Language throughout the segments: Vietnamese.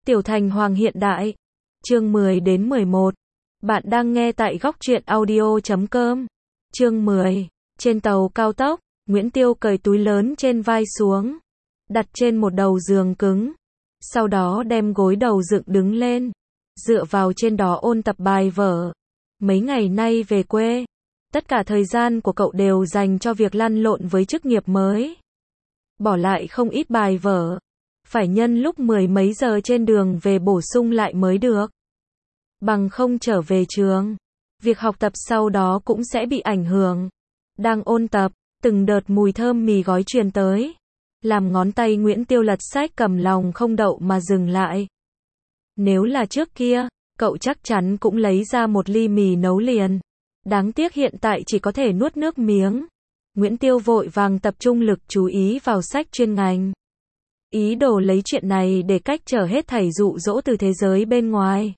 Tiểu Thành Hoàng hiện đại. Chương 10 đến 11. Bạn đang nghe tại góc truyện audio.com. Chương 10. Trên tàu cao tốc, Nguyễn Tiêu cởi túi lớn trên vai xuống, đặt trên một đầu giường cứng. Sau đó đem gối đầu dựng đứng lên, dựa vào trên đó ôn tập bài vở. Mấy ngày nay về quê, tất cả thời gian của cậu đều dành cho việc lăn lộn với chức nghiệp mới. Bỏ lại không ít bài vở, phải nhân lúc 10 mấy giờ trên đường về bổ sung lại mới được. Bằng không trở về trường, việc học tập sau đó cũng sẽ bị ảnh hưởng. Đang ôn tập, từng đợt mùi thơm mì gói truyền tới, làm ngón tay Nguyễn Tiêu lật sách cầm lòng không đậu mà dừng lại. Nếu là trước kia, cậu chắc chắn cũng lấy ra một ly mì nấu liền. Đáng tiếc hiện tại chỉ có thể nuốt nước miếng. Nguyễn Tiêu vội vàng tập trung lực chú ý vào sách chuyên ngành. Ý đồ lấy chuyện này để cách trở hết thảy dụ dỗ từ thế giới bên ngoài.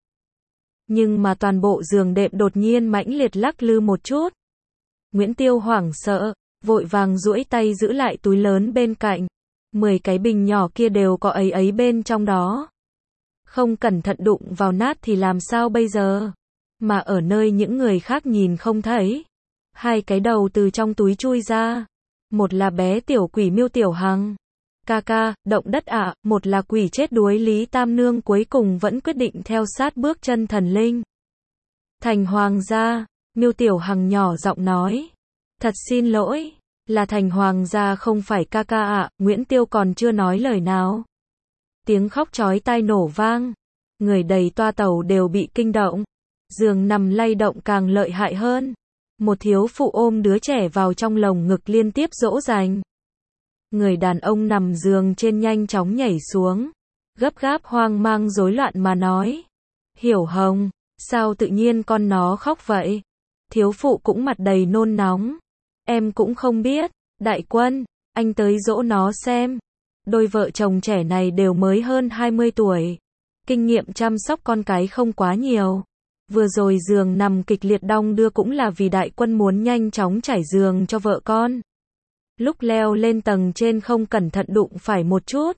Nhưng mà toàn bộ giường đệm đột nhiên mãnh liệt lắc lư một chút. Nguyễn Tiêu hoảng sợ, vội vàng duỗi tay giữ lại túi lớn bên cạnh. 10 cái bình nhỏ kia đều có ấy bên trong đó. Không cẩn thận đụng vào nát thì làm sao bây giờ? Mà ở nơi những người khác nhìn không thấy. 2 cái đầu từ trong túi chui ra. Một là bé tiểu quỷ Miêu Tiểu Hằng. Ca, động đất ạ, một là quỷ chết đuối Lý Tam Nương cuối cùng vẫn quyết định theo sát bước chân thần linh. Thành Hoàng gia, Miêu Tiểu Hằng nhỏ giọng nói. Thật xin lỗi, là Thành Hoàng gia không phải ca ạ, Nguyễn Tiêu còn chưa nói lời nào. Tiếng khóc chói tai nổ vang, người đầy toa tàu đều bị kinh động. Giường nằm lay động càng lợi hại hơn. Một thiếu phụ ôm đứa trẻ vào trong lồng ngực liên tiếp dỗ dành. Người đàn ông nằm giường trên nhanh chóng nhảy xuống, gấp gáp hoang mang rối loạn mà nói. Hiểu Hồng, sao tự nhiên con nó khóc vậy? Thiếu phụ cũng mặt đầy nôn nóng. Em cũng không biết, Đại Quân, anh tới dỗ nó xem. Đôi vợ chồng trẻ này đều mới hơn 20 tuổi. Kinh nghiệm chăm sóc con cái không quá nhiều. Vừa rồi giường nằm kịch liệt đong đưa cũng là vì Đại Quân muốn nhanh chóng trải giường cho vợ con. Lúc leo lên tầng trên không cẩn thận đụng phải một chút,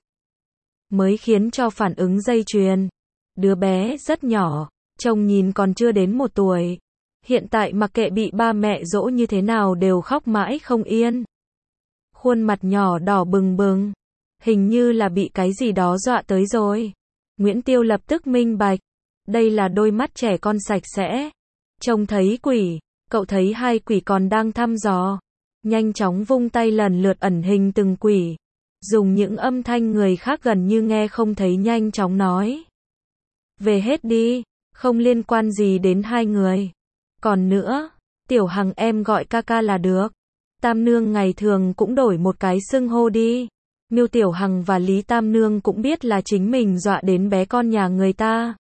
mới khiến cho phản ứng dây chuyền. Đứa bé rất nhỏ, trông nhìn còn chưa đến 1 tuổi. Hiện tại mặc kệ bị ba mẹ dỗ như thế nào đều khóc mãi không yên. Khuôn mặt nhỏ đỏ bừng bừng, hình như là bị cái gì đó dọa tới rồi. Nguyễn Tiêu lập tức minh bạch, đây là đôi mắt trẻ con sạch sẽ. Trông thấy quỷ, cậu thấy 2 quỷ còn đang thăm dò. Nhanh chóng vung tay lần lượt ẩn hình từng quỷ. Dùng những âm thanh người khác gần như nghe không thấy nhanh chóng nói. Về hết đi, không liên quan gì đến 2 người. Còn nữa, Tiểu Hằng em gọi ca là được. Tam Nương ngày thường cũng đổi một cái xưng hô đi. Miêu Tiểu Hằng và Lý Tam Nương cũng biết là chính mình dọa đến bé con nhà người ta.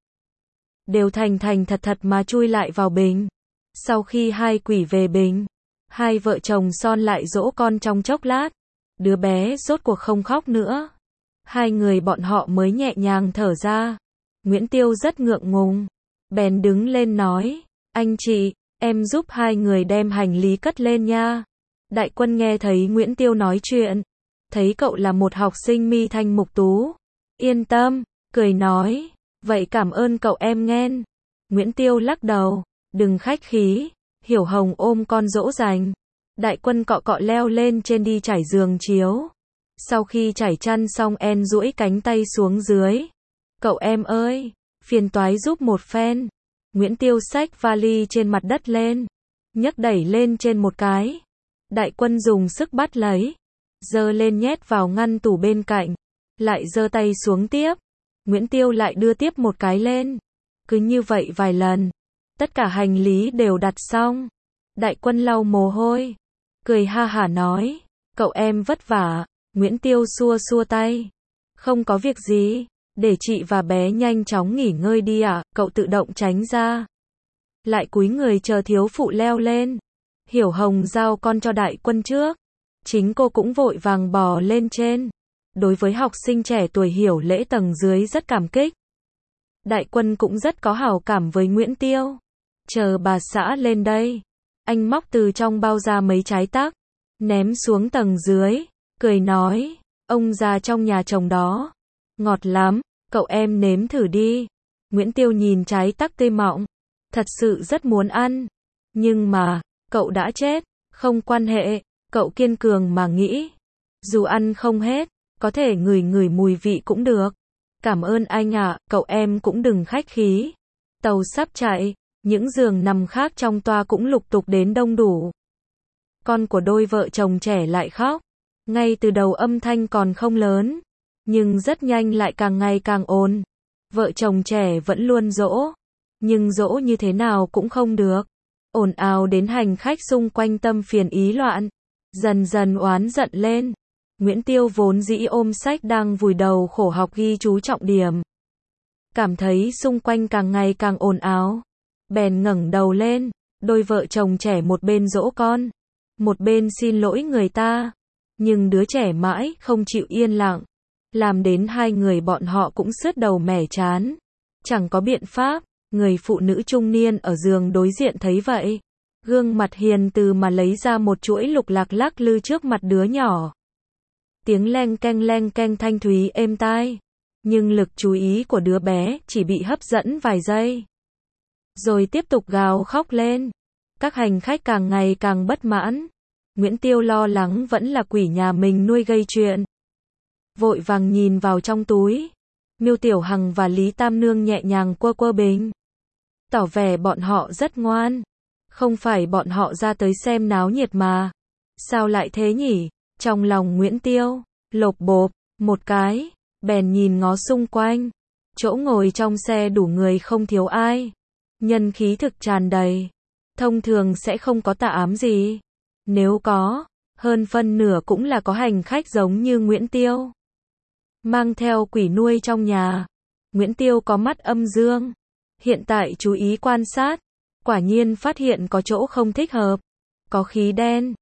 Đều thành thật mà chui lại vào bình. Sau khi 2 quỷ về bình, 2 vợ chồng son lại dỗ con trong chốc lát. Đứa bé rốt cuộc không khóc nữa. 2 người bọn họ mới nhẹ nhàng thở ra. Nguyễn Tiêu rất ngượng ngùng. Bèn đứng lên nói. Anh chị, em giúp 2 người đem hành lý cất lên nha. Đại Quân nghe thấy Nguyễn Tiêu nói chuyện. Thấy cậu là một học sinh mi thanh mục tú. Yên tâm, cười nói. Vậy cảm ơn cậu em nghen. Nguyễn Tiêu lắc đầu. Đừng khách khí. Hiểu Hồng ôm con dỗ dành. Đại Quân cọ leo lên trên đi trải giường chiếu. Sau khi trải chăn xong duỗi cánh tay xuống dưới. Cậu em ơi, phiền toái giúp một phen. Nguyễn Tiêu xách vali trên mặt đất lên, nhấc đẩy lên trên một cái. Đại Quân dùng sức bắt lấy, giơ lên nhét vào ngăn tủ bên cạnh, lại giơ tay xuống tiếp. Nguyễn Tiêu lại đưa tiếp một cái lên. Cứ như vậy vài lần, tất cả hành lý đều đặt xong. Đại Quân lau mồ hôi, cười ha hả nói, cậu em vất vả. Nguyễn Tiêu xua tay, không có việc gì, để chị và bé nhanh chóng nghỉ ngơi đi ạ. Cậu tự động tránh ra, lại cúi người chờ thiếu phụ leo lên. Hiểu Hồng giao con cho Đại Quân trước, chính cô cũng vội vàng bò lên trên. Đối với học sinh trẻ tuổi hiểu lễ tầng dưới rất cảm kích. Đại Quân cũng rất có hảo cảm với Nguyễn Tiêu. Chờ bà xã lên đây. Anh móc từ trong bao ra mấy trái tắc, ném xuống tầng dưới, cười nói, ông già trong nhà trồng đó, ngọt lắm. Cậu em nếm thử đi. Nguyễn Tiêu nhìn trái tắc tê mọng. Thật sự rất muốn ăn. Nhưng mà, cậu đã chết. Không quan hệ. Cậu kiên cường mà nghĩ. Dù ăn không hết, có thể ngửi ngửi mùi vị cũng được. Cảm ơn anh ạ, cậu em cũng đừng khách khí. Tàu sắp chạy, những giường nằm khác trong toa cũng lục tục đến đông đủ. Con của đôi vợ chồng trẻ lại khóc. Ngay từ đầu âm thanh còn không lớn, nhưng rất nhanh lại càng ngày càng ồn. Vợ chồng trẻ vẫn luôn dỗ, nhưng dỗ như thế nào cũng không được. Ồn ào đến hành khách xung quanh tâm phiền ý loạn, dần dần oán giận lên. Nguyễn Tiêu vốn dĩ ôm sách đang vùi đầu khổ học ghi chú trọng điểm. Cảm thấy xung quanh càng ngày càng ồn ào. Bèn ngẩng đầu lên, đôi vợ chồng trẻ một bên dỗ con, một bên xin lỗi người ta. Nhưng đứa trẻ mãi không chịu yên lặng, làm đến hai người bọn họ cũng sứt đầu mẻ chán. Chẳng có biện pháp, người phụ nữ trung niên ở giường đối diện thấy vậy. Gương mặt hiền từ mà lấy ra một chuỗi lục lạc lắc lư trước mặt đứa nhỏ. Tiếng leng keng thanh thúy êm tai. Nhưng lực chú ý của đứa bé chỉ bị hấp dẫn vài giây. Rồi tiếp tục gào khóc lên. Các hành khách càng ngày càng bất mãn. Nguyễn Tiêu lo lắng vẫn là quỷ nhà mình nuôi gây chuyện. Vội vàng nhìn vào trong túi. Miêu Tiểu Hằng và Lý Tam Nương nhẹ nhàng quơ quơ bình. Tỏ vẻ bọn họ rất ngoan. Không phải bọn họ ra tới xem náo nhiệt mà. Sao lại thế nhỉ? Trong lòng Nguyễn Tiêu, lộp bộp, một cái, bèn nhìn ngó xung quanh. Chỗ ngồi trong xe đủ người không thiếu ai. Nhân khí thực tràn đầy. Thông thường sẽ không có tà ám gì. Nếu có, hơn phân nửa cũng là có hành khách giống như Nguyễn Tiêu. Mang theo quỷ nuôi trong nhà. Nguyễn Tiêu có mắt âm dương. Hiện tại chú ý quan sát. Quả nhiên phát hiện có chỗ không thích hợp. Có khí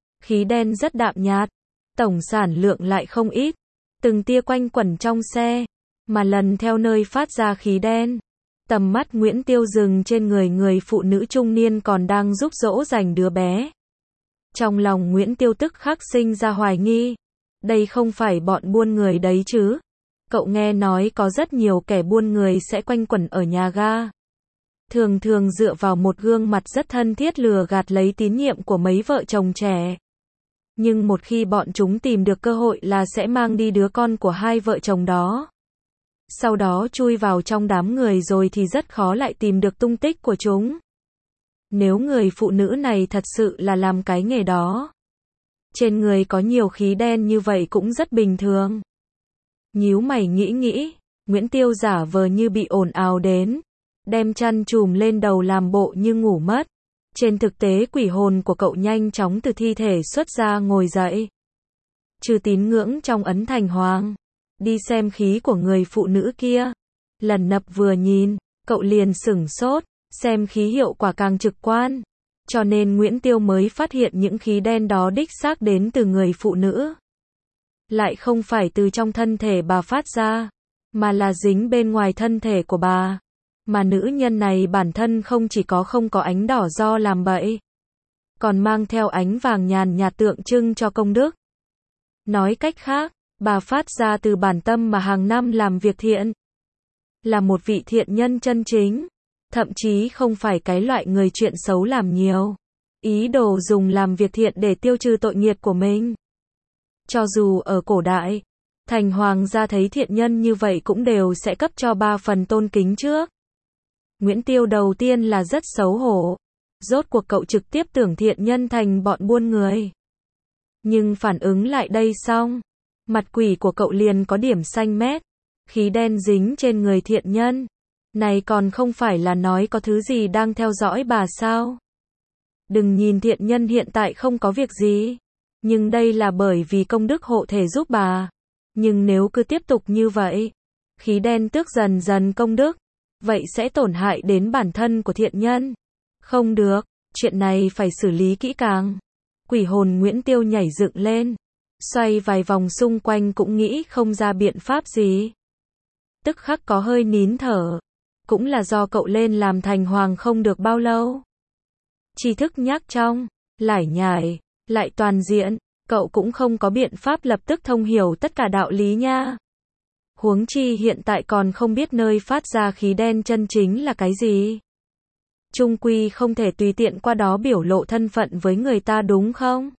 đen rất đạm nhạt. Tổng sản lượng lại không ít. Từng tia quanh quẩn trong xe. Mà lần theo nơi phát ra khí đen. Tầm mắt Nguyễn Tiêu dừng trên người phụ nữ trung niên còn đang giúp dỗ dành đứa bé. Trong lòng Nguyễn Tiêu tức khắc sinh ra hoài nghi. Đây không phải bọn buôn người đấy chứ. Cậu nghe nói có rất nhiều kẻ buôn người sẽ quanh quẩn ở nhà ga. Thường thường dựa vào một gương mặt rất thân thiết lừa gạt lấy tín nhiệm của mấy vợ chồng trẻ. Nhưng một khi bọn chúng tìm được cơ hội là sẽ mang đi đứa con của hai vợ chồng đó. Sau đó chui vào trong đám người rồi thì rất khó lại tìm được tung tích của chúng. Nếu người phụ nữ này thật sự là làm cái nghề đó, trên người có nhiều khí đen như vậy cũng rất bình thường. Nhíu mày nghĩ, Nguyễn Tiêu giả vờ như bị ồn ào đến, đem chăn trùm lên đầu làm bộ như ngủ mất. Trên thực tế quỷ hồn của cậu nhanh chóng từ thi thể xuất ra ngồi dậy. Trừ tín ngưỡng trong ấn thành hoàng, đi xem khí của người phụ nữ kia. Lần nập vừa nhìn, cậu liền sửng sốt, xem khí hiệu quả càng trực quan. Cho nên Nguyễn Tiêu mới phát hiện những khí đen đó đích xác đến từ người phụ nữ. Lại không phải từ trong thân thể bà phát ra, mà là dính bên ngoài thân thể của bà. Mà nữ nhân này bản thân không chỉ không có ánh đỏ do làm bậy, còn mang theo ánh vàng nhàn nhạt tượng trưng cho công đức. Nói cách khác, bà phát ra từ bản tâm mà hàng năm làm việc thiện. Là một vị thiện nhân chân chính. Thậm chí không phải cái loại người chuyện xấu làm nhiều. Ý đồ dùng làm việc thiện để tiêu trừ tội nghiệt của mình. Cho dù ở cổ đại, thành hoàng gia thấy thiện nhân như vậy cũng đều sẽ cấp cho 3 phần tôn kính trước. Nguyễn Tiêu đầu tiên là rất xấu hổ. Rốt cuộc cậu trực tiếp tưởng thiện nhân thành bọn buôn người. Nhưng phản ứng lại đây xong, mặt quỷ của cậu liền có điểm xanh mét. Khí đen dính trên người thiện nhân. Này còn không phải là nói có thứ gì đang theo dõi bà sao? Đừng nhìn thiện nhân hiện tại không có việc gì. Nhưng đây là bởi vì công đức hộ thể giúp bà. Nhưng nếu cứ tiếp tục như vậy, khí đen tước dần dần công đức, vậy sẽ tổn hại đến bản thân của thiện nhân. Không được, chuyện này phải xử lý kỹ càng. Quỷ hồn Nguyễn Tiêu nhảy dựng lên, xoay vài vòng xung quanh cũng nghĩ không ra biện pháp gì. Tức khắc có hơi nín thở. Cũng là do cậu lên làm thành hoàng không được bao lâu. Tri thức nhác trong, lải nhải, lại toàn diện, cậu cũng không có biện pháp lập tức thông hiểu tất cả đạo lý nha. Huống chi hiện tại còn không biết nơi phát ra khí đen chân chính là cái gì. Chung quy không thể tùy tiện qua đó biểu lộ thân phận với người ta đúng không?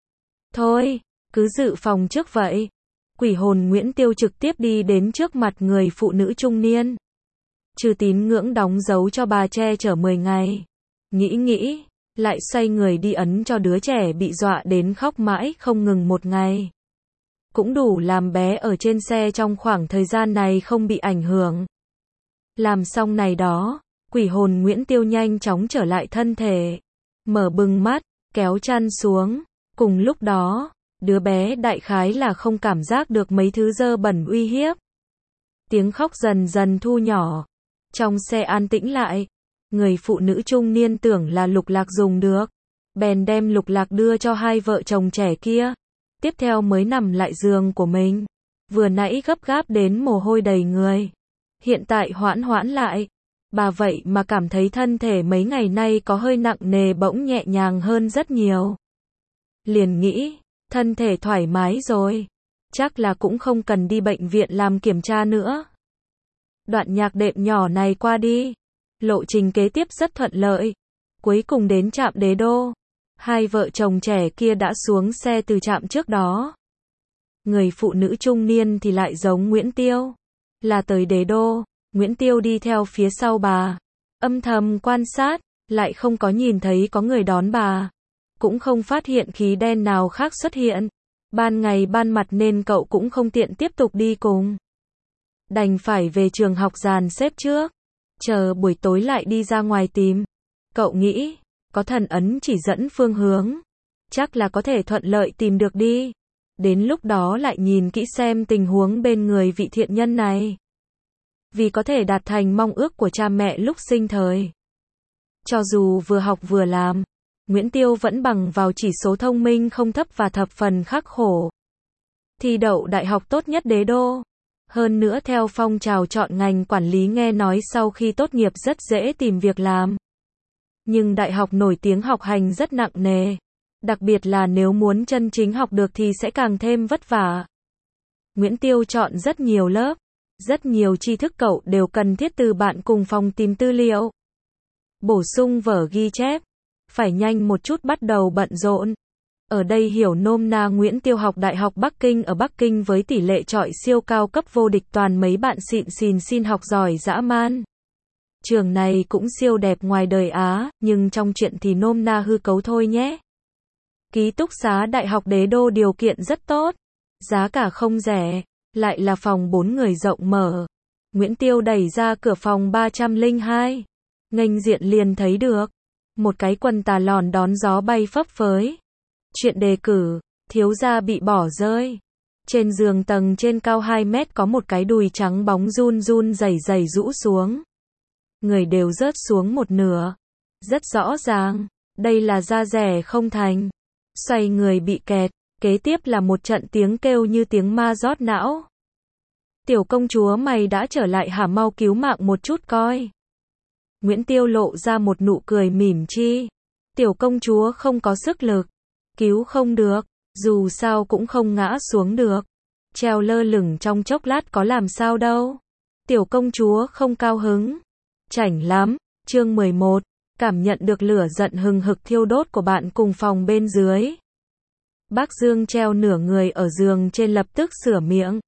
Thôi, cứ dự phòng trước vậy. Quỷ hồn Nguyễn Tiêu trực tiếp đi đến trước mặt người phụ nữ trung niên. Trừ tín ngưỡng đóng dấu cho bà che chở 10 ngày. Nghĩ, lại xoay người đi ấn cho đứa trẻ bị dọa đến khóc mãi không ngừng 1 ngày. Cũng đủ làm bé ở trên xe trong khoảng thời gian này không bị ảnh hưởng. Làm xong này đó, quỷ hồn Nguyễn Tiêu nhanh chóng trở lại thân thể. Mở bừng mắt, kéo chăn xuống. Cùng lúc đó, đứa bé đại khái là không cảm giác được mấy thứ dơ bẩn uy hiếp. Tiếng khóc dần dần thu nhỏ. Trong xe an tĩnh lại. Người phụ nữ trung niên tưởng là lục lạc dùng được. Bèn đem lục lạc đưa cho hai vợ chồng trẻ kia. Tiếp theo mới nằm lại giường của mình. Vừa nãy gấp gáp đến mồ hôi đầy người. Hiện tại hoãn lại. Bà vậy mà cảm thấy thân thể mấy ngày nay có hơi nặng nề bỗng nhẹ nhàng hơn rất nhiều. Liền nghĩ, thân thể thoải mái rồi. Chắc là cũng không cần đi bệnh viện làm kiểm tra nữa. Đoạn nhạc đệm nhỏ này qua đi. Lộ trình kế tiếp rất thuận lợi. Cuối cùng đến trạm Đế Đô. Hai vợ chồng trẻ kia đã xuống xe từ trạm trước đó. Người phụ nữ trung niên thì lại giống Nguyễn Tiêu. Là tới Đế Đô, Nguyễn Tiêu đi theo phía sau bà. Âm thầm quan sát, lại không có nhìn thấy có người đón bà. Cũng không phát hiện khí đen nào khác xuất hiện. Ban ngày ban mặt nên cậu cũng không tiện tiếp tục đi cùng. Đành phải về trường học dàn xếp trước. Chờ buổi tối lại đi ra ngoài tìm. Cậu nghĩ, có thần ấn chỉ dẫn phương hướng. Chắc là có thể thuận lợi tìm được đi. Đến lúc đó lại nhìn kỹ xem tình huống bên người vị thiện nhân này. Vì có thể đạt thành mong ước của cha mẹ lúc sinh thời. Cho dù vừa học vừa làm, Nguyễn Tiêu vẫn bằng vào chỉ số thông minh không thấp và thập phần khắc khổ. Thi đậu đại học tốt nhất Đế Đô. Hơn nữa theo phong trào chọn ngành quản lý nghe nói sau khi tốt nghiệp rất dễ tìm việc làm. Nhưng đại học nổi tiếng học hành rất nặng nề. Đặc biệt là nếu muốn chân chính học được thì sẽ càng thêm vất vả. Nguyễn Tiêu chọn rất nhiều lớp. Rất nhiều tri thức cậu đều cần thiết từ bạn cùng phòng tìm tư liệu. Bổ sung vở ghi chép. Phải nhanh một chút bắt đầu bận rộn. Ở đây hiểu nôm na Nguyễn Tiêu học Đại học Bắc Kinh ở Bắc Kinh với tỷ lệ chọi siêu cao cấp vô địch toàn mấy bạn xịn xìn xin học giỏi dã man. Trường này cũng siêu đẹp ngoài đời Á, nhưng trong chuyện thì nôm na hư cấu thôi nhé. Ký túc xá Đại học Đế Đô điều kiện rất tốt. Giá cả không rẻ. Lại là phòng 4 người rộng mở. Nguyễn Tiêu đẩy ra cửa phòng 302. Nghênh diện liền thấy được. Một cái quần tà lòn đón gió bay phấp phới. Chuyện đề cử, thiếu gia bị bỏ rơi. Trên giường tầng trên cao 2 mét có một cái đùi trắng bóng run run rẩy rũ xuống. Người đều rớt xuống một nửa. Rất rõ ràng, đây là da rẻ không thành. Xoay người bị kẹt, kế tiếp là một trận tiếng kêu như tiếng ma rót não. Tiểu công chúa mày đã trở lại hả, mau cứu mạng một chút coi. Nguyễn Tiêu lộ ra một nụ cười mỉm chi. Tiểu công chúa không có sức lực. Cứu không được, dù sao cũng không ngã xuống được. Treo lơ lửng trong chốc lát có làm sao đâu. Tiểu công chúa không cao hứng. Chảnh lắm. Chương 11. Cảm nhận được lửa giận hừng hực thiêu đốt của bạn cùng phòng bên dưới. Bác Dương treo nửa người ở giường trên lập tức sửa miệng.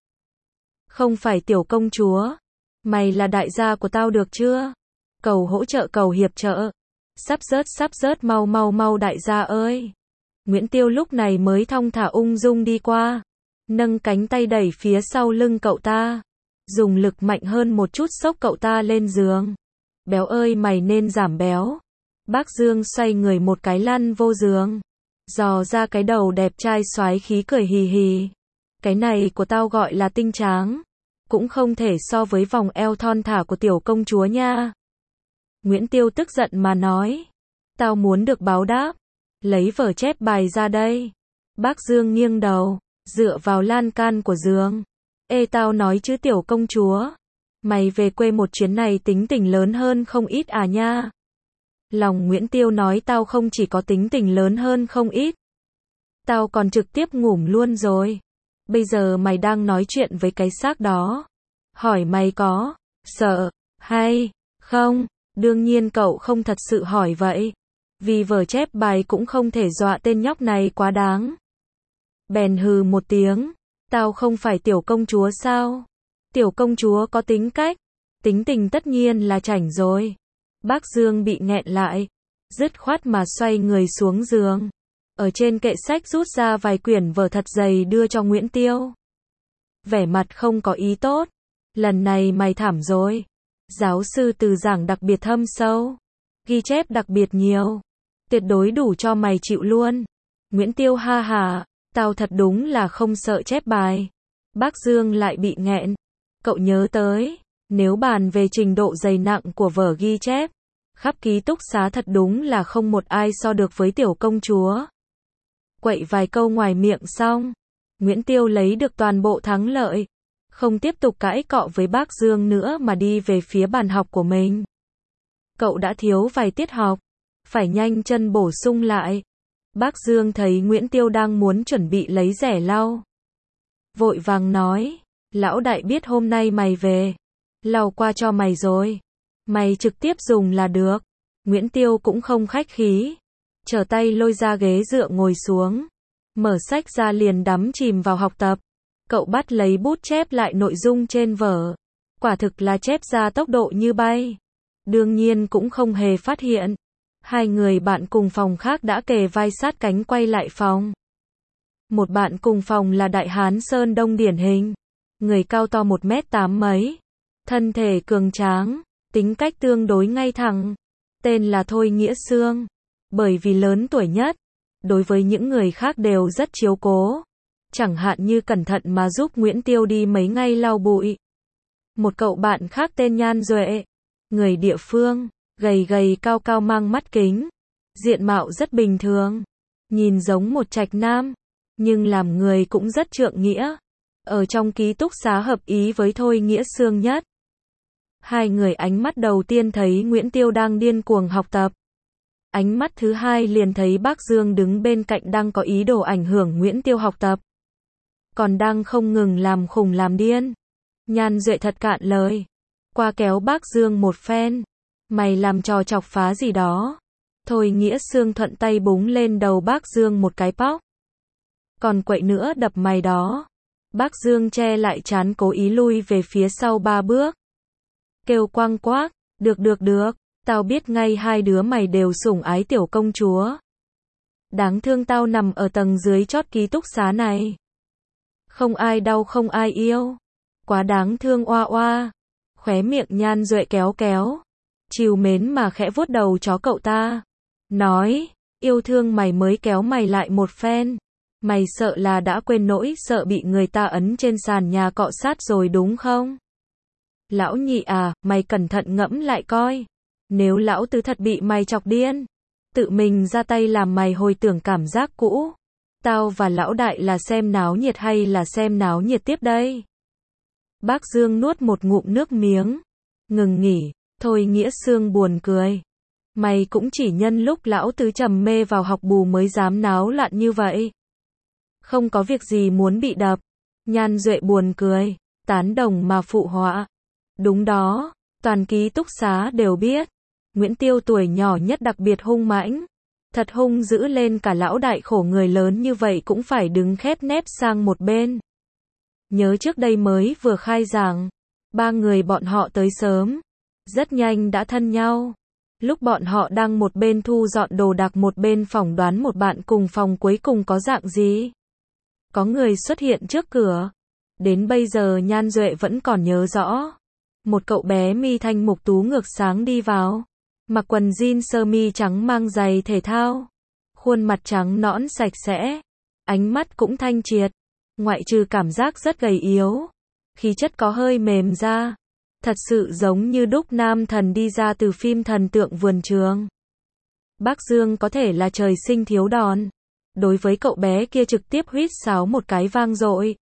Không phải tiểu công chúa. Mày là đại gia của tao được chưa? Cầu hỗ trợ, cầu hiệp trợ. Sắp rớt mau đại gia ơi. Nguyễn Tiêu lúc này mới thong thả ung dung đi qua. Nâng cánh tay đẩy phía sau lưng cậu ta. Dùng lực mạnh hơn một chút xốc cậu ta lên giường. Béo ơi mày nên giảm béo. Bác Dương xoay người một cái lăn vô giường. Dò ra cái đầu đẹp trai soái khí cười hì hì. Cái này của tao gọi là tinh tráng. Cũng không thể so với vòng eo thon thả của tiểu công chúa nha. Nguyễn Tiêu tức giận mà nói. Tao muốn được báo đáp. Lấy vở chép bài ra đây. Bác Dương nghiêng đầu, dựa vào lan can của giường. Ê tao nói chứ tiểu công chúa. Mày về quê một chuyến này tính tình lớn hơn không ít à nha. Lòng Nguyễn Tiêu nói tao không chỉ có tính tình lớn hơn không ít. Tao còn trực tiếp ngủm luôn rồi. Bây giờ mày đang nói chuyện với cái xác đó. hỏi mày có sợ hay không? Đương nhiên cậu không thật sự hỏi vậy. Vì vở chép bài cũng không thể dọa tên nhóc này quá đáng. Bèn hừ một tiếng. Tao không phải tiểu công chúa sao? Tiểu công chúa có tính cách. Tính tình tất nhiên là chảnh rồi. Bác Dương bị nghẹn lại. Dứt khoát mà xoay người xuống giường. Ở trên kệ sách rút ra vài quyển vở thật dày đưa cho Nguyễn Tiêu. Vẻ mặt không có ý tốt. Lần này mày thảm rồi. Giáo sư từ giảng đặc biệt thâm sâu. Ghi chép đặc biệt nhiều. Tuyệt đối đủ cho mày chịu luôn. Nguyễn Tiêu ha hả. Tao thật đúng là không sợ chép bài. Bác Dương lại bị nghẹn. Cậu nhớ tới. Nếu bàn về trình độ dày nặng của vở ghi chép. Khắp ký túc xá thật đúng là không một ai so được với tiểu công chúa. Quậy vài câu ngoài miệng xong. Nguyễn Tiêu lấy được toàn bộ thắng lợi. Không tiếp tục cãi cọ với bác Dương nữa mà đi về phía bàn học của mình. Cậu đã thiếu vài tiết học. Phải nhanh chân bổ sung lại. Bác Dương thấy Nguyễn Tiêu đang muốn chuẩn bị lấy rẻ lau. Vội vàng nói. Lão đại biết hôm nay mày về. Lau qua cho mày rồi. Mày trực tiếp dùng là được. Nguyễn Tiêu cũng không khách khí. Trở tay lôi ra ghế dựa ngồi xuống. Mở sách ra liền đắm chìm vào học tập. Cậu bắt lấy bút chép lại nội dung trên vở. Quả thực là chép ra tốc độ như bay. Đương nhiên cũng không hề phát hiện. Hai người bạn cùng phòng khác đã kề vai sát cánh quay lại phòng. Một bạn cùng phòng là đại hán Sơn Đông điển hình. Người cao to 1m8 mấy. Thân thể cường tráng. Tính cách tương đối ngay thẳng. Tên là Thôi Nghĩa Xương. Bởi vì lớn tuổi nhất. Đối với những người khác đều rất chiếu cố. Chẳng hạn như cẩn thận mà giúp Nguyễn Tiêu đi mấy ngày lau bụi. Một cậu bạn khác tên Nhan Duệ. Người địa phương. Gầy gầy cao cao mang mắt kính. Diện mạo rất bình thường. Nhìn giống một trạch nam. Nhưng làm người cũng rất trượng nghĩa. Ở trong ký túc xá hợp ý với Thôi Nghĩa Xương nhất. Hai người ánh mắt đầu tiên thấy Nguyễn Tiêu đang điên cuồng học tập. Ánh mắt thứ hai liền thấy bác Dương đứng bên cạnh đang có ý đồ ảnh hưởng Nguyễn Tiêu học tập. Còn đang không ngừng làm khùng làm điên. Nhan Duệ thật cạn lời. Qua kéo bác Dương một phen. Mày làm trò chọc phá gì đó. Thôi Nghĩa Xương thuận tay búng lên đầu bác Dương một cái póc. Còn quậy nữa đập mày đó. Bác Dương che lại trán cố ý lui về phía sau 3 bước. Kêu quang quác. Được. Tao biết ngay hai đứa mày đều sủng ái tiểu công chúa. Đáng thương tao nằm ở tầng dưới chót ký túc xá này. Không ai đau không ai yêu. Quá đáng thương oa oa. Khóe miệng Nhan Duệ kéo kéo. Trìu mến mà khẽ vuốt đầu chó cậu ta. Nói, yêu thương mày mới kéo mày lại một phen. Mày sợ là đã quên nỗi sợ bị người ta ấn trên sàn nhà cọ sát rồi đúng không? Lão nhị à, mày cẩn thận ngẫm lại coi. Nếu lão tứ thật bị mày chọc điên. Tự mình ra tay làm mày hồi tưởng cảm giác cũ. Tao và lão đại là xem náo nhiệt hay là xem náo nhiệt tiếp đây? Bác Dương nuốt một ngụm nước miếng. Ngừng nghỉ. Thôi Nghĩa Xương buồn cười. Mày cũng chỉ nhân lúc lão tứ trầm mê vào học bù mới dám náo loạn như vậy. Không có việc gì muốn bị đập. Nhan Duệ buồn cười. Tán đồng mà phụ họa. Đúng đó. Toàn ký túc xá đều biết. Nguyễn Tiêu tuổi nhỏ nhất đặc biệt hung mãnh. Thật hung dữ lên cả lão đại khổ người lớn như vậy cũng phải đứng khép nép sang một bên. Nhớ trước đây mới vừa khai giảng. 3 người bọn họ tới sớm. Rất nhanh đã thân nhau. Lúc bọn họ đang một bên thu dọn đồ đạc một bên phỏng đoán một bạn cùng phòng cuối cùng có dạng gì. Có người xuất hiện trước cửa. Đến bây giờ Nhan Duệ vẫn còn nhớ rõ. Một cậu bé mi thanh mục tú ngược sáng đi vào. Mặc quần jean sơ mi trắng mang giày thể thao. Khuôn mặt trắng nõn sạch sẽ. Ánh mắt cũng thanh triệt. Ngoại trừ cảm giác rất gầy yếu. Khí chất có hơi mềm ra. Thật sự giống như đúc nam thần đi ra từ phim thần tượng vườn trường. Bác Dương có thể là trời sinh thiếu đòn. Đối với cậu bé kia trực tiếp huýt sáo một cái vang dội.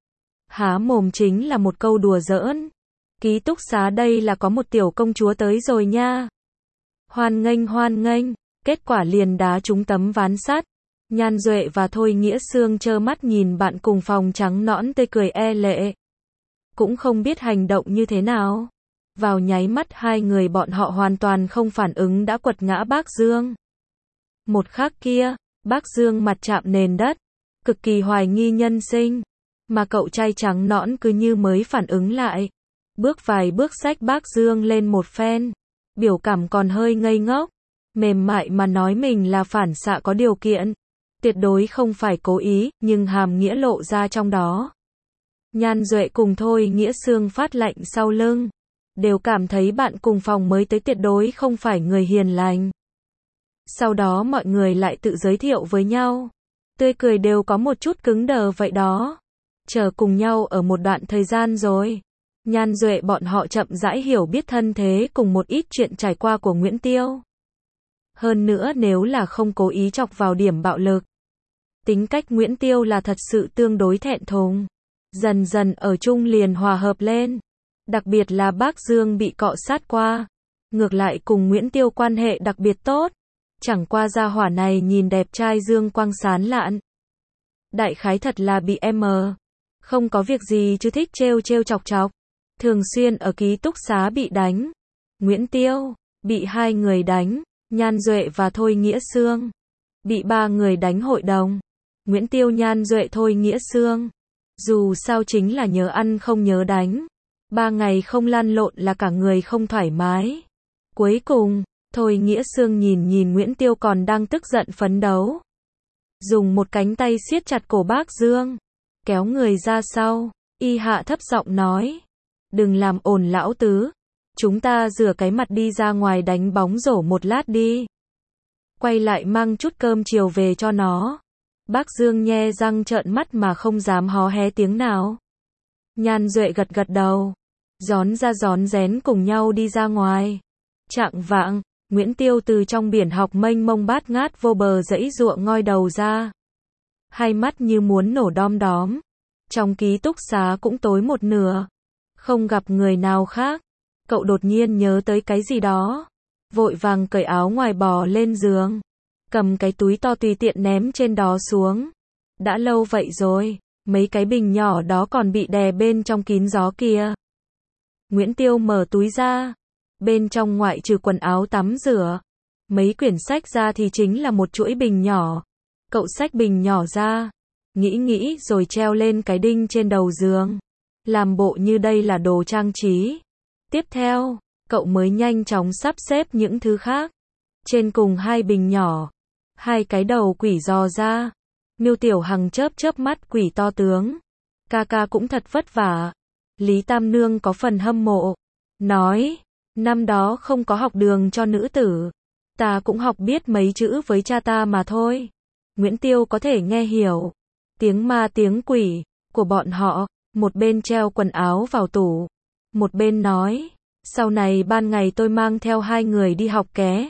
Há mồm chính là một câu đùa giỡn. Ký túc xá đây là có một tiểu công chúa tới rồi nha. Hoan nghênh. Kết quả liền đá trúng tấm ván sắt. Nhan Duệ và Thôi Nghĩa Xương trơ mắt nhìn bạn cùng phòng trắng nõn tươi cười e lệ. cũng không biết hành động như thế nào. Vào nháy mắt hai người bọn họ hoàn toàn không phản ứng đã quật ngã bác Dương. Một khắc kia, bác Dương mặt chạm nền đất, cực kỳ hoài nghi nhân sinh, mà cậu trai trắng nõn cứ như mới phản ứng lại. Bước vài bước xách bác Dương lên một phen, biểu cảm còn hơi ngây ngốc, mềm mại mà nói mình là phản xạ có điều kiện, tuyệt đối không phải cố ý, nhưng hàm nghĩa lộ ra trong đó. Nhan Duệ cùng Thôi Nghĩa Sương phát lạnh sau lưng, đều cảm thấy bạn cùng phòng mới tới tuyệt đối không phải người hiền lành. Sau đó mọi người lại tự giới thiệu với nhau, tươi cười đều có một chút cứng đờ vậy đó. Chờ cùng nhau ở một đoạn thời gian rồi, Nhan Duệ bọn họ chậm rãi hiểu biết thân thế cùng một ít chuyện trải qua của Nguyễn Tiêu. Hơn nữa nếu là không cố ý chọc vào điểm bạo lực, tính cách Nguyễn Tiêu là thật sự tương đối thẹn thùng. Dần dần ở chung liền hòa hợp lên. Đặc biệt là bác Dương bị cọ sát qua, ngược lại cùng Nguyễn Tiêu quan hệ đặc biệt tốt. Chẳng qua gia hỏa này nhìn đẹp trai dương quang sán lạn. Đại khái thật là bị không có việc gì chứ thích trêu trêu chọc chọc. Thường xuyên ở ký túc xá bị đánh. Nguyễn Tiêu bị 2 người đánh, Nhan Duệ và Thôi Nghĩa Sương bị 3 người đánh hội đồng. Nguyễn Tiêu, Nhan Duệ, Thôi Nghĩa Sương. Dù sao chính là nhớ ăn không nhớ đánh. 3 ngày không lăn lộn là cả người không thoải mái. Cuối cùng, Thôi Nghĩa Sương nhìn Nguyễn Tiêu còn đang tức giận phấn đấu. Dùng một cánh tay siết chặt cổ bác Dương, kéo người ra sau, y hạ thấp giọng nói. Đừng làm ồn lão tứ. Chúng ta rửa cái mặt đi ra ngoài đánh bóng rổ một lát đi. Quay lại mang chút cơm chiều về cho nó. Bác Dương nhe răng trợn mắt mà không dám hó hé tiếng nào. Nhan Duệ gật gật đầu. Rón ra rón rén cùng nhau đi ra ngoài. Chạng vạng, Nguyễn Tiêu từ trong biển học mênh mông bát ngát vô bờ dãy ruộng ngoi đầu ra. Hai mắt như muốn nổ đom đóm. Trong ký túc xá cũng tối một nửa. Không gặp người nào khác. Cậu đột nhiên nhớ tới cái gì đó. Vội vàng cởi áo ngoài bò lên giường. Cầm cái túi to tùy tiện ném trên đó xuống. Đã lâu vậy rồi, mấy cái bình nhỏ đó còn bị đè bên trong kín gió kìa. Nguyễn Tiêu mở túi ra. Bên trong ngoại trừ quần áo tắm rửa, mấy quyển sách ra thì chính là một chuỗi bình nhỏ. Cậu xách bình nhỏ ra, nghĩ rồi treo lên cái đinh trên đầu giường. Làm bộ như đây là đồ trang trí. Tiếp theo, cậu mới nhanh chóng sắp xếp những thứ khác. Trên cùng 2 bình nhỏ, 2 cái đầu quỷ dò ra. Miêu Tiểu Hằng chớp chớp mắt quỷ to tướng. Ca ca cũng thật vất vả. Lý Tam Nương có phần hâm mộ. Nói, năm đó không có học đường cho nữ tử. Ta cũng học biết mấy chữ với cha ta mà thôi. Nguyễn Tiêu có thể nghe hiểu tiếng ma tiếng quỷ của bọn họ. Một bên treo quần áo vào tủ, một bên nói, sau này ban ngày tôi mang theo 2 người đi học ké.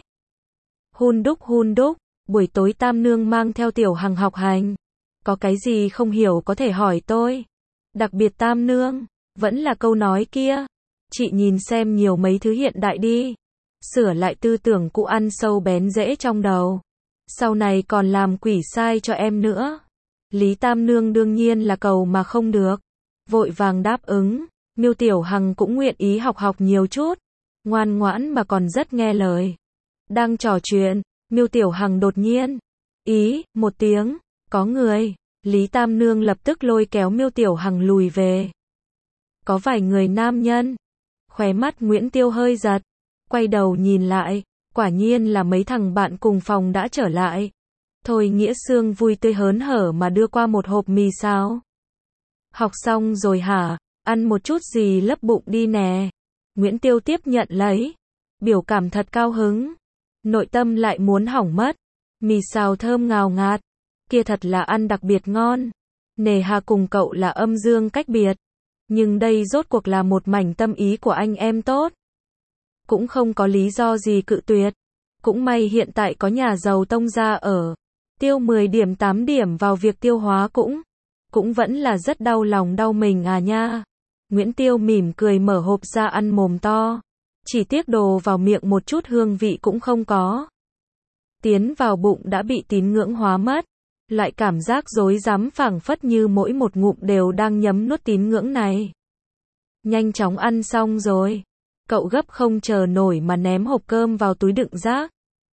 Hun đúc, buổi tối Tam Nương mang theo Tiểu Hằng học hành. Có cái gì không hiểu có thể hỏi tôi. Đặc biệt Tam Nương, vẫn là câu nói kia. Chị nhìn xem nhiều mấy thứ hiện đại đi. Sửa lại tư tưởng cũ ăn sâu bén rễ trong đầu. Sau này còn làm quỷ sai cho em nữa. Lý Tam Nương đương nhiên là cầu mà không được. Vội vàng đáp ứng. Miêu Tiểu Hằng cũng nguyện ý học nhiều chút. Ngoan ngoãn mà còn rất nghe lời. Đang trò chuyện, Miêu Tiểu Hằng đột nhiên một tiếng, có người. Lý Tam Nương lập tức lôi kéo Miêu Tiểu Hằng lùi về. Có vài người nam nhân. Khóe mắt Nguyễn Tiêu hơi giật. Quay đầu nhìn lại, quả nhiên là mấy thằng bạn cùng phòng đã trở lại. Thôi Nghĩa Sương vui tươi hớn hở mà đưa qua một hộp mì xào. Học xong rồi hả? Ăn một chút gì lấp bụng đi nè. Nguyễn Tiêu tiếp nhận lấy. Biểu cảm thật cao hứng. Nội tâm lại muốn hỏng mất. Mì xào thơm ngào ngạt. Kia thật là ăn đặc biệt ngon. Nề hà cùng cậu là âm dương cách biệt. Nhưng đây rốt cuộc là một mảnh tâm ý của anh em tốt. Cũng không có lý do gì cự tuyệt. Cũng may hiện tại có nhà giàu tông gia ở. Tiêu 10 điểm 8 điểm vào việc tiêu hóa cũng vẫn là rất đau lòng đau mình à nha. Nguyễn Tiêu mỉm cười mở hộp ra ăn mồm to. Chỉ tiếc đồ vào miệng một chút hương vị cũng không có. Tiến vào bụng đã bị tín ngưỡng hóa mất. Loại cảm giác rối rắm phảng phất như mỗi một ngụm đều đang nhấm nuốt tín ngưỡng này. Nhanh chóng ăn xong rồi. Cậu gấp không chờ nổi mà ném hộp cơm vào túi đựng rác.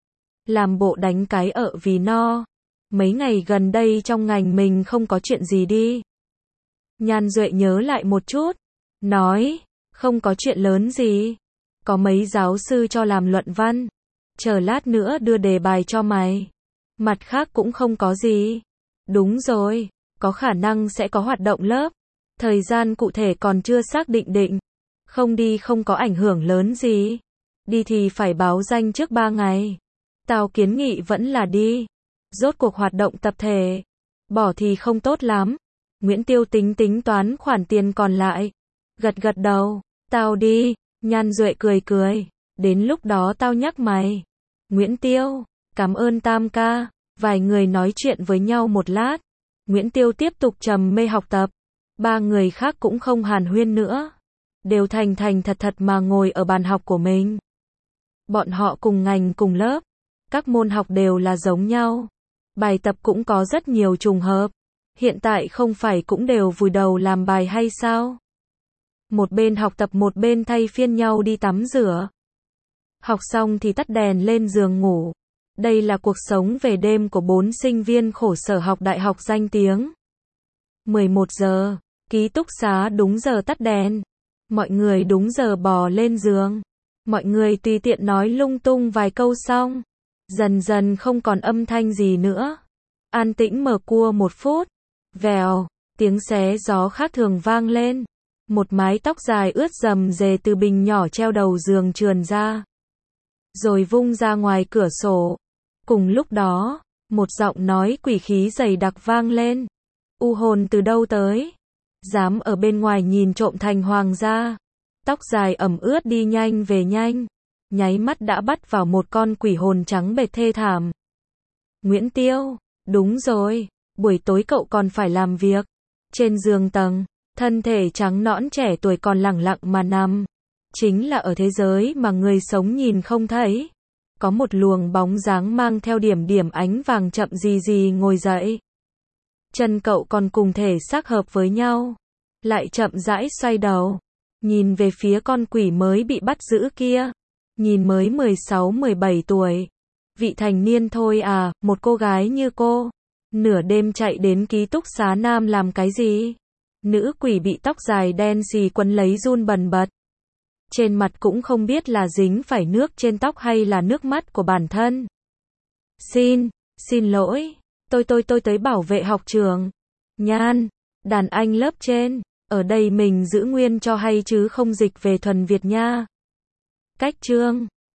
Làm bộ đánh cái vì no. Mấy ngày gần đây trong ngành mình không có chuyện gì đi. Nhan Duệ nhớ lại một chút. Nói, không có chuyện lớn gì. Có mấy giáo sư cho làm luận văn. Chờ lát nữa đưa đề bài cho mày. Mặt khác cũng không có gì. Đúng rồi, có khả năng sẽ có hoạt động lớp. Thời gian cụ thể còn chưa xác định. Không đi không có ảnh hưởng lớn gì. Đi thì phải báo danh trước 3 ngày. Tao kiến nghị vẫn là đi. Rốt cuộc hoạt động tập thể. Bỏ thì không tốt lắm. Nguyễn Tiêu tính toán khoản tiền còn lại. Gật đầu. Tao đi. Nhan Duệ cười. Đến lúc đó tao nhắc mày. Nguyễn Tiêu, cảm ơn Tam ca. Vài người nói chuyện với nhau một lát. Nguyễn Tiêu tiếp tục trầm mê học tập. 3 người khác cũng không hàn huyên nữa. Đều thành thật mà ngồi ở bàn học của mình. Bọn họ cùng ngành cùng lớp. Các môn học đều là giống nhau. Bài tập cũng có rất nhiều trùng hợp. Hiện tại không phải cũng đều vùi đầu làm bài hay sao? Một bên học tập một bên thay phiên nhau đi tắm rửa. Học xong thì tắt đèn lên giường ngủ. Đây là cuộc sống về đêm của 4 sinh viên khổ sở học đại học danh tiếng. 11 giờ, ký túc xá đúng giờ tắt đèn. Mọi người đúng giờ bò lên giường. Mọi người tùy tiện nói lung tung vài câu xong. Dần không còn âm thanh gì nữa. An tĩnh mở cua 1 phút. Vèo, tiếng xé gió khác thường vang lên. Một mái tóc dài ướt rầm rề từ bình nhỏ treo đầu giường trườn ra. Rồi vung ra ngoài cửa sổ. Cùng lúc đó, một giọng nói quỷ khí dày đặc vang lên. U hồn từ đâu tới? Dám ở bên ngoài nhìn trộm thành hoàng gia. Tóc dài ẩm ướt đi nhanh về nhanh. Nháy mắt đã bắt vào một con quỷ hồn trắng bệch thê thảm. Nguyễn Tiêu, đúng rồi, buổi tối cậu còn phải làm việc. Trên giường tầng, thân thể trắng nõn trẻ tuổi còn lẳng lặng mà nằm. Chính là ở thế giới mà người sống nhìn không thấy. Có một luồng bóng dáng mang theo điểm ánh vàng chậm gì ngồi dậy. Chân cậu còn cùng thể xác hợp với nhau. Lại chậm rãi xoay đầu. Nhìn về phía con quỷ mới bị bắt giữ kia. Nhìn mới 16-17 tuổi. Vị thành niên thôi à, một cô gái như cô. Nửa đêm chạy đến ký túc xá nam làm cái gì? Nữ quỷ bị tóc dài đen xì quấn lấy run bần bật. Trên mặt cũng không biết là dính phải nước trên tóc hay là nước mắt của bản thân. Xin lỗi, tôi tới bảo vệ học trường. Nhan, đàn anh lớp trên, ở đây mình giữ nguyên cho hay chứ không dịch về thuần Việt nha. Cách chương